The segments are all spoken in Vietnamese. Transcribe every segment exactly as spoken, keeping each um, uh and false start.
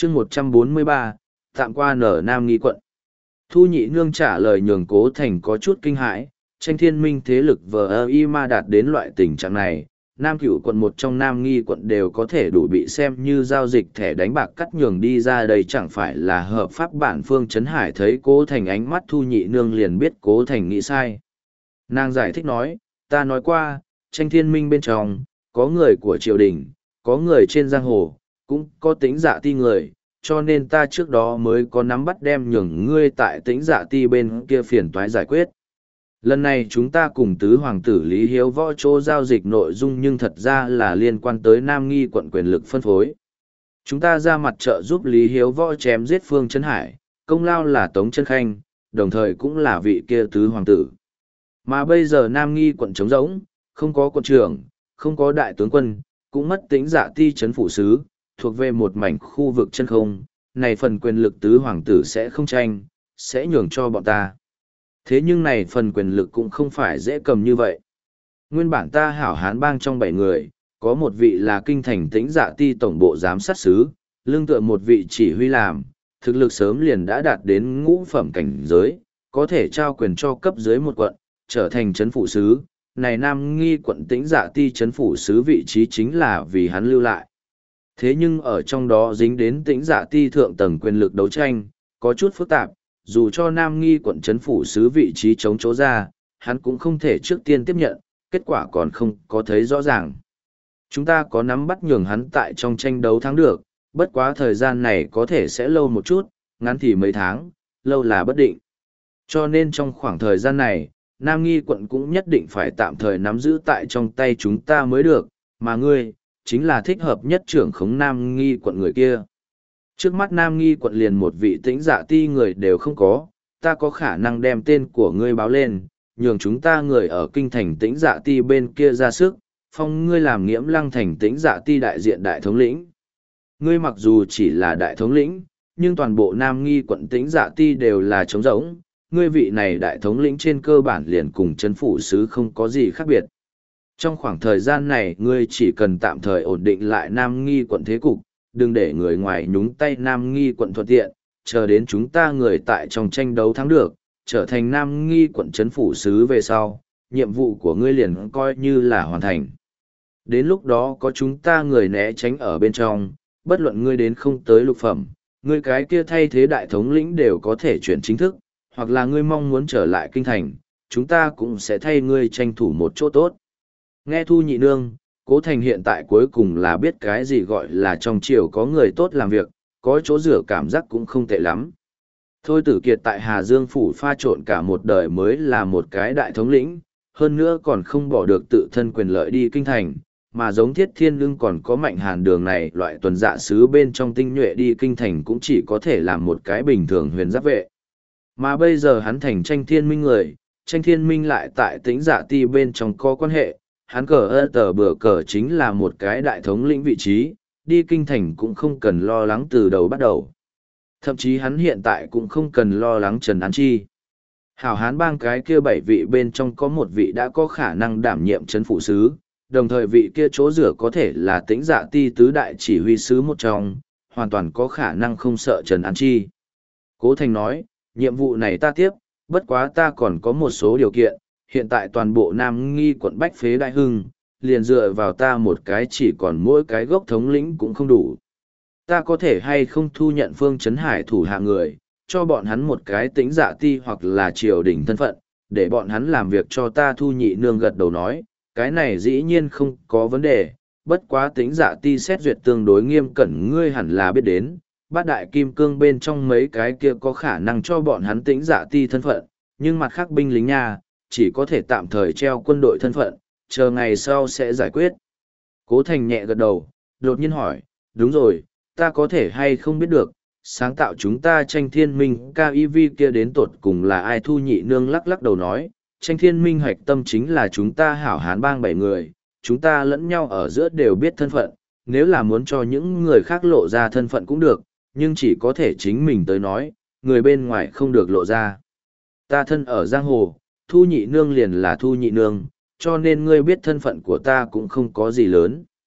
chương một trăm bốn mươi ba, tạm qua nở Nam Nghi quận. Thu Nhị Nương trả lời nhường Cố Thành có chút kinh hãi, tranh thiên minh thế lực vờ y ma đạt đến loại tình trạng này. Nam Cửu quận một trong Nam Nghi quận đều có thể đủ bị xem như giao dịch thẻ đánh bạc cắt nhường đi ra, đây chẳng phải là hợp pháp. Bản Phương Trấn Hải thấy Cố Thành ánh mắt Thu Nhị Nương liền biết Cố Thành nghĩ sai. Nàng giải thích nói, ta nói qua, tranh thiên minh bên trong, có người của triều đình, có người trên giang hồ, cũng có tính dạ ti người, cho nên ta trước đó mới có nắm bắt đem nhường ngươi tại tính dạ ti bên kia phiền toái giải quyết. Lần này chúng ta cùng tứ hoàng tử Lý Hiếu Võ chỗ giao dịch nội dung nhưng thật ra là liên quan tới Nam Nghi quận quyền lực phân phối. Chúng ta ra mặt trợ giúp Lý Hiếu Võ chém giết Phương Trấn Hải, công lao là Tống Chân Khanh, đồng thời cũng là vị kia tứ hoàng tử. Mà bây giờ Nam Nghi quận trống rỗng, không có quận trưởng, không có đại tướng quân, cũng mất tính dạ ti trấn phủ sứ, thuộc về một mảnh khu vực chân không, này phần quyền lực tứ hoàng tử sẽ không tranh, sẽ nhường cho bọn ta. Thế nhưng này phần quyền lực cũng không phải dễ cầm như vậy. Nguyên bản ta hảo hán bang trong bảy người, có một vị là kinh thành tĩnh dạ ti tổng bộ giám sát sứ, lương tựa một vị chỉ huy làm, thực lực sớm liền đã đạt đến ngũ phẩm cảnh giới, có thể trao quyền cho cấp dưới một quận, trở thành trấn phủ sứ. Này Nam Nghi quận tĩnh dạ ti trấn phủ sứ vị trí chính là vì hắn lưu lại. Thế nhưng ở trong đó dính đến tĩnh dạ ti thượng tầng quyền lực đấu tranh, có chút phức tạp, dù cho Nam Nghi quận trấn phủ sứ vị trí chống chỗ ra, hắn cũng không thể trước tiên tiếp nhận, kết quả còn không có thấy rõ ràng. Chúng ta có nắm bắt nhường hắn tại trong tranh đấu thắng được, bất quá thời gian này có thể sẽ lâu một chút, ngắn thì mấy tháng, lâu là bất định. Cho nên trong khoảng thời gian này, Nam Nghi quận cũng nhất định phải tạm thời nắm giữ tại trong tay chúng ta mới được, mà ngươi, chính là thích hợp nhất trưởng khống Nam Nghi quận người kia. Trước mắt Nam Nghi quận liền một vị tĩnh dạ ti người đều không có, ta có khả năng đem tên của ngươi báo lên, nhường chúng ta người ở kinh thành tĩnh dạ ti bên kia ra sức, phong ngươi làm nghiễm lăng thành tĩnh dạ ti đại diện đại thống lĩnh. Ngươi mặc dù chỉ là đại thống lĩnh, nhưng toàn bộ Nam Nghi quận tĩnh dạ ti đều là trống rỗng, ngươi vị này đại thống lĩnh trên cơ bản liền cùng trấn phủ sứ không có gì khác biệt. Trong khoảng thời gian này ngươi chỉ cần tạm thời ổn định lại Nam Nghi quận thế cục, đừng để người ngoài nhúng tay Nam Nghi quận thuận tiện, chờ đến chúng ta người tại trong tranh đấu thắng được, trở thành Nam Nghi quận trấn phủ sứ về sau, nhiệm vụ của ngươi liền coi như là hoàn thành. Đến lúc đó có chúng ta người né tránh ở bên trong, bất luận ngươi đến không tới lục phẩm, ngươi cái kia thay thế đại thống lĩnh đều có thể chuyển chính thức, hoặc là ngươi mong muốn trở lại kinh thành, chúng ta cũng sẽ thay ngươi tranh thủ một chỗ tốt. Nghe Thu Nhị Nương, Cố Thành hiện tại cuối cùng là biết cái gì gọi là trong triều có người tốt làm việc, có chỗ rửa cảm giác cũng không tệ lắm. Thôi Tử Kiệt tại Hà Dương Phủ pha trộn cả một đời mới là một cái đại thống lĩnh, hơn nữa còn không bỏ được tự thân quyền lợi đi kinh thành, mà giống Thiết Thiên Lương còn có Mạnh Hàn Đường này loại tuần dạ sứ bên trong tinh nhuệ đi kinh thành cũng chỉ có thể làm một cái bình thường huyền giáp vệ. Mà bây giờ hắn thành tranh thiên minh người, tranh thiên minh lại tại tĩnh dạ ti bên trong có quan hệ, hắn cờ ơ tờ bờ cờ chính là một cái đại thống lĩnh vị trí, đi kinh thành cũng không cần lo lắng từ đầu bắt đầu. Thậm chí hắn hiện tại cũng không cần lo lắng Trần An Chi. Hảo hán bang cái kia bảy vị bên trong có một vị đã có khả năng đảm nhiệm trấn phụ sứ, đồng thời vị kia chỗ rửa có thể là tĩnh dạ ti tứ đại chỉ huy sứ một trong, hoàn toàn có khả năng không sợ Trần An Chi. Cố Thành nói, nhiệm vụ này ta tiếp, bất quá ta còn có một số điều kiện, hiện tại toàn bộ Nam Nghi quận Bách Phế Đại Hưng, liền dựa vào ta một cái chỉ còn mỗi cái gốc thống lĩnh cũng không đủ. Ta có thể hay không thu nhận Phương Trấn Hải thủ hạ người, cho bọn hắn một cái tĩnh dạ ti hoặc là triều đình thân phận, để bọn hắn làm việc cho ta. Thu Nhị Nương gật đầu nói, cái này dĩ nhiên không có vấn đề, bất quá tĩnh dạ ti xét duyệt tương đối nghiêm cẩn, ngươi hẳn là biết đến, bát đại kim cương bên trong mấy cái kia có khả năng cho bọn hắn tĩnh dạ ti thân phận, nhưng mặt khác binh lính nha, chỉ có thể tạm thời treo quân đội thân phận, chờ ngày sau sẽ giải quyết. Cố Thành nhẹ gật đầu, đột nhiên hỏi, đúng rồi, ta có thể hay không biết được, sáng tạo chúng ta tranh thiên minh ca i vê kia đến tột cùng là ai? Thu Nhị Nương lắc lắc đầu nói, tranh thiên minh hoạch tâm chính là chúng ta hảo hán bang bảy người, chúng ta lẫn nhau ở giữa đều biết thân phận, nếu là muốn cho những người khác lộ ra thân phận cũng được, nhưng chỉ có thể chính mình tới nói, người bên ngoài không được lộ ra. Ta thân ở giang hồ, Thu Nhị Nương liền là Thu Nhị Nương, cho nên ngươi biết thân phận của ta cũng không có gì lớn.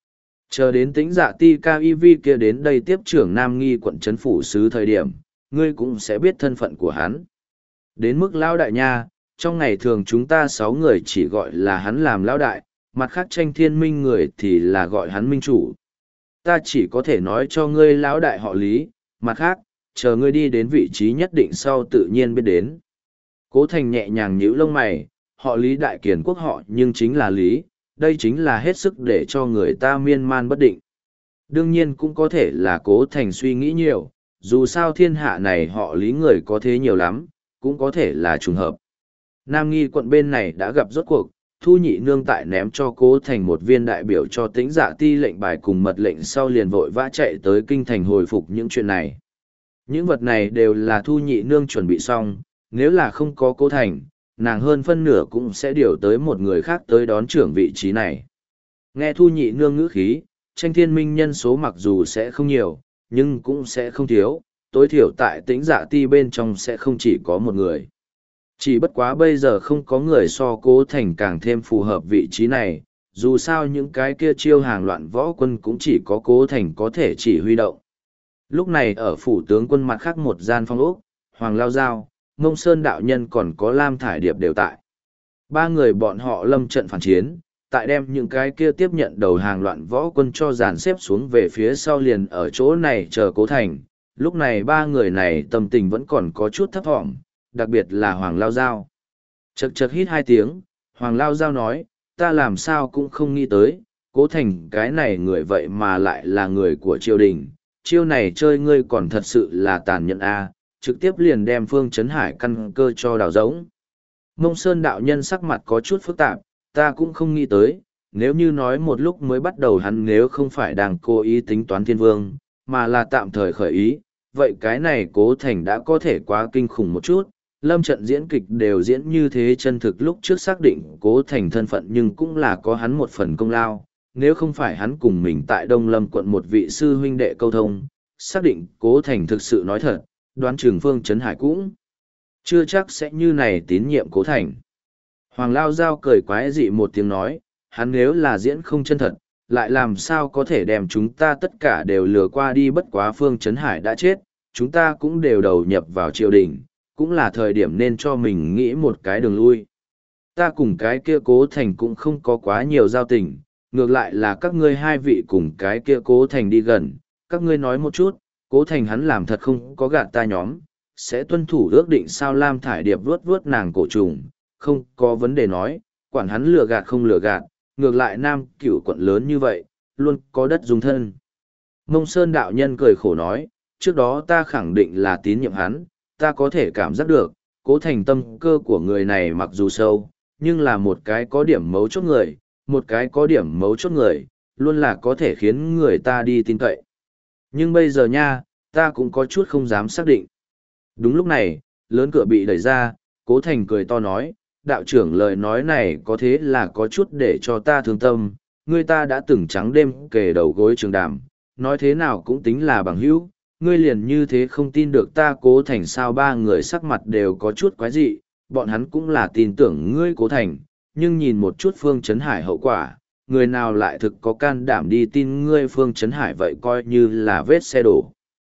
Chờ đến tĩnh dạ ti ca i vi kia đến đây tiếp trưởng Nam Nghi quận trấn phủ sứ thời điểm, ngươi cũng sẽ biết thân phận của hắn. Đến mức lão đại nha, trong ngày thường chúng ta sáu người chỉ gọi là hắn làm lão đại, mặt khác tranh thiên minh người thì là gọi hắn minh chủ. Ta chỉ có thể nói cho ngươi lão đại họ Lý, mặt khác, chờ ngươi đi đến vị trí nhất định sau tự nhiên biết đến. Cố Thành nhẹ nhàng nhíu lông mày, họ Lý đại kiền quốc họ nhưng chính là Lý, đây chính là hết sức để cho người ta miên man bất định. Đương nhiên cũng có thể là Cố Thành suy nghĩ nhiều, dù sao thiên hạ này họ Lý người có thế nhiều lắm, cũng có thể là trùng hợp. Nam Nghi quận bên này đã gặp rốt cuộc, Thu Nhị Nương tại ném cho Cố Thành một viên đại biểu cho Tĩnh Dạ ti lệnh bài cùng mật lệnh sau liền vội vã chạy tới kinh thành hồi phục những chuyện này. Những vật này đều là Thu Nhị Nương chuẩn bị xong, nếu là không có Cố Thành, nàng hơn phân nửa cũng sẽ điều tới một người khác tới đón trưởng vị trí này. Nghe Thu Nhị Nương ngữ khí, tranh thiên minh nhân số mặc dù sẽ không nhiều, nhưng cũng sẽ không thiếu, tối thiểu tại Tĩnh Dạ ti bên trong sẽ không chỉ có một người. Chỉ bất quá bây giờ không có người so Cố Thành càng thêm phù hợp vị trí này, dù sao những cái kia chiêu hàng loạn võ quân cũng chỉ có Cố Thành có thể chỉ huy động. Lúc này ở phủ tướng quân mặt khác một gian phong ốc, Hoàng Lao Giao, Mông Sơn Đạo Nhân còn có Lam Thải Điệp đều tại. Ba người bọn họ lâm trận phản chiến, tại đem những cái kia tiếp nhận đầu hàng loạn võ quân cho dàn xếp xuống về phía sau liền ở chỗ này chờ Cố Thành. Lúc này ba người này tâm tình vẫn còn có chút thấp thỏm, đặc biệt là Hoàng Lao Giao. Chật chật hít hai tiếng, Hoàng Lao Giao nói, ta làm sao cũng không nghĩ tới, Cố Thành cái này người vậy mà lại là người của triều đình, chiêu này chơi ngươi còn thật sự là tàn nhẫn a, trực tiếp liền đem Phương Chấn Hải căn cơ cho đào rỗng. Mông Sơn đạo nhân sắc mặt có chút phức tạp, ta cũng không nghĩ tới, nếu như nói một lúc mới bắt đầu hắn nếu không phải đang cố ý tính toán thiên vương, mà là tạm thời khởi ý, vậy cái này Cố Thành đã có thể quá kinh khủng một chút. Lâm trận diễn kịch đều diễn như thế chân thực lúc trước xác định Cố Thành thân phận nhưng cũng là có hắn một phần công lao, nếu không phải hắn cùng mình tại Đông Lâm quận một vị sư huynh đệ câu thông, xác định Cố Thành thực sự nói thật, đoán chừng Phương Chấn Hải cũng chưa chắc sẽ như này tín nhiệm Cố Thành. Hoàng Lao Giao cười quái dị một tiếng nói, hắn nếu là diễn không chân thật, lại làm sao có thể đem chúng ta tất cả đều lừa qua đi, bất quá Phương Chấn Hải đã chết, chúng ta cũng đều đầu nhập vào triều đình, cũng là thời điểm nên cho mình nghĩ một cái đường lui. Ta cùng cái kia Cố Thành cũng không có quá nhiều giao tình, ngược lại là các ngươi hai vị cùng cái kia Cố Thành đi gần, các ngươi nói một chút, Cố Thành hắn làm thật không có gạt ta nhóm, sẽ tuân thủ ước định sao. Lam Thải Điệp vuốt vuốt nàng cổ trùng, không có vấn đề nói, quản hắn lừa gạt không lừa gạt, ngược lại Nam Cửu quận lớn như vậy, luôn có đất dùng thân. Mông Sơn đạo nhân cười khổ nói, trước đó ta khẳng định là tín nhiệm hắn, ta có thể cảm giác được, Cố Thành tâm cơ của người này mặc dù sâu, nhưng là một cái có điểm mấu chốt người, một cái có điểm mấu chốt người, luôn là có thể khiến người ta đi tin cậy. Nhưng bây giờ nha, ta cũng có chút không dám xác định. Đúng lúc này, lớn cửa bị đẩy ra, Cố Thành cười to nói, đạo trưởng lời nói này có thế là có chút để cho ta thương tâm, người ta đã từng trắng đêm kề đầu gối trường đàm, nói thế nào cũng tính là bằng hữu. Ngươi liền như thế không tin được ta Cố Thành sao? Ba người sắc mặt đều có chút quái dị, bọn hắn cũng là tin tưởng ngươi Cố Thành, nhưng nhìn một chút Phương Chấn Hải hậu quả, người nào lại thực có can đảm đi tin ngươi Phương Chấn Hải vậy coi như là vết xe đổ.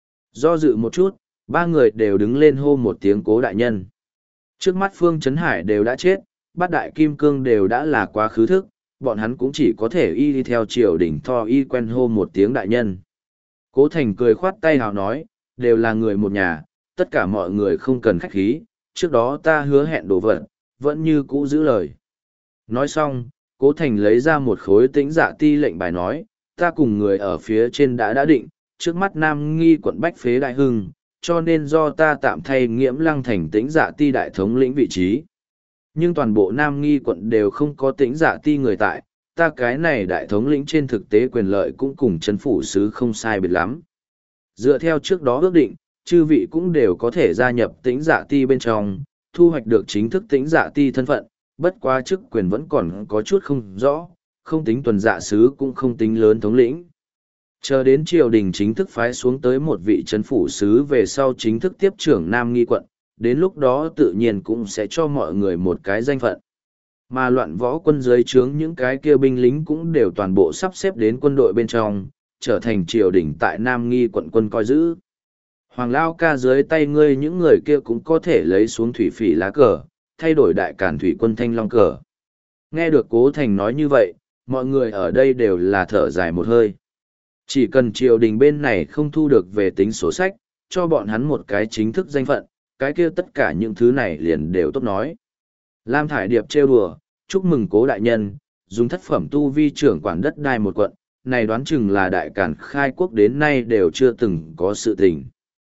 Do dự một chút, ba người đều đứng lên hô một tiếng Cố đại nhân. Trước mắt Phương Chấn Hải đều đã chết, bát đại kim cương đều đã là quá khứ thức, bọn hắn cũng chỉ có thể y đi theo triều đỉnh tho y quen hô một tiếng đại nhân. Cố Thành cười khoát tay hào nói, đều là người một nhà, tất cả mọi người không cần khách khí, trước đó ta hứa hẹn đồ vật, vẫn như cũ giữ lời. Nói xong, Cố Thành lấy ra một khối Tĩnh Dạ ti lệnh bài nói, ta cùng người ở phía trên đã đã định, trước mắt Nam Nghi quận Bách Phế Đại Hưng, cho nên do ta tạm thay Nghiễm Lăng thành Tĩnh Dạ ti đại thống lĩnh vị trí. Nhưng toàn bộ Nam Nghi quận đều không có Tĩnh Dạ ti người tại, ta cái này đại thống lĩnh trên thực tế quyền lợi cũng cùng chấn phủ sứ không sai biệt lắm. Dựa theo trước đó ước định, chư vị cũng đều có thể gia nhập Tĩnh Dạ ti bên trong, thu hoạch được chính thức Tĩnh Dạ ti thân phận, bất quá chức quyền vẫn còn có chút không rõ, không tính tuần dạ sứ cũng không tính lớn thống lĩnh. Chờ đến triều đình chính thức phái xuống tới một vị chấn phủ sứ về sau chính thức tiếp trưởng Nam Nghi quận, đến lúc đó tự nhiên cũng sẽ cho mọi người một cái danh phận. Mà loạn võ quân dưới trướng những cái kia binh lính cũng đều toàn bộ sắp xếp đến quân đội bên trong, trở thành triều đình tại Nam Nghi quận quân coi giữ. Hoàng Lao ca dưới tay ngươi những người kia cũng có thể lấy xuống thủy phỉ lá cờ, thay đổi đại cản thủy quân thanh long cờ. Nghe được Cố Thành nói như vậy, mọi người ở đây đều là thở dài một hơi. Chỉ cần triều đình bên này không thu được về tính sổ sách, cho bọn hắn một cái chính thức danh phận, cái kia tất cả những thứ này liền đều tốt nói. Lam Thải Điệp trêu đùa, chúc mừng Cố đại nhân, dùng thất phẩm tu vi trưởng quản đất đai một quận, này đoán chừng là đại cản khai quốc đến nay đều chưa từng có sự tình.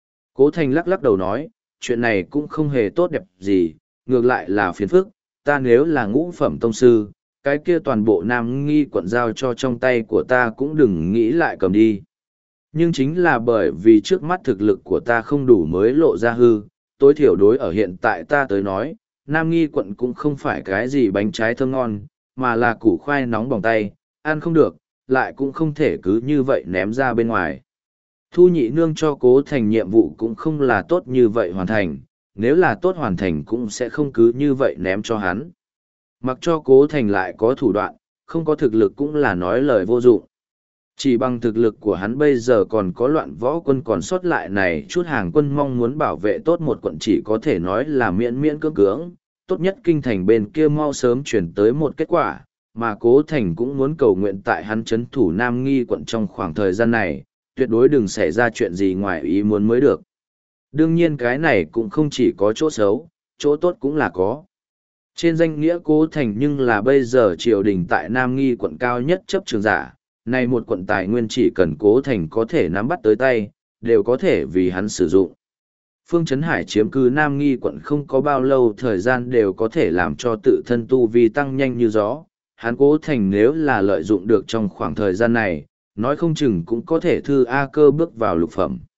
Cố Thành lắc lắc đầu nói, chuyện này cũng không hề tốt đẹp gì, ngược lại là phiền phức, ta nếu là ngũ phẩm tông sư, cái kia toàn bộ Nam Nghi quận giao cho trong tay của ta cũng đừng nghĩ lại cầm đi. Nhưng chính là bởi vì trước mắt thực lực của ta không đủ mới lộ ra hư, tối thiểu đối ở hiện tại ta tới nói, Nam Nghi quận cũng không phải cái gì bánh trái thơm ngon, mà là củ khoai nóng bỏng tay, ăn không được, lại cũng không thể cứ như vậy ném ra bên ngoài. Thu nhị nương cho Cố Thành nhiệm vụ cũng không là tốt như vậy hoàn thành, nếu là tốt hoàn thành cũng sẽ không cứ như vậy ném cho hắn. Mặc cho Cố Thành lại có thủ đoạn, không có thực lực cũng là nói lời vô dụng. Chỉ bằng thực lực của hắn bây giờ còn có loạn võ quân còn sót lại này chút hàng quân mong muốn bảo vệ tốt một quận chỉ có thể nói là miễn miễn cưỡng cưỡng, tốt nhất kinh thành bên kia mau sớm chuyển tới một kết quả, mà Cố Thành cũng muốn cầu nguyện tại hắn chấn thủ Nam Nghi quận trong khoảng thời gian này, tuyệt đối đừng xảy ra chuyện gì ngoài ý muốn mới được. Đương nhiên cái này cũng không chỉ có chỗ xấu, chỗ tốt cũng là có. Trên danh nghĩa Cố Thành nhưng là bây giờ triều đình tại Nam Nghi quận cao nhất chấp trường giả, này một quận tài nguyên chỉ cần Cố Thành có thể nắm bắt tới tay, đều có thể vì hắn sử dụng. Phương Trấn Hải chiếm cứ Nam Nghi quận không có bao lâu thời gian đều có thể làm cho tự thân tu vi tăng nhanh như gió. Hắn Cố Thành nếu là lợi dụng được trong khoảng thời gian này, nói không chừng cũng có thể thư A cơ bước vào lục phẩm.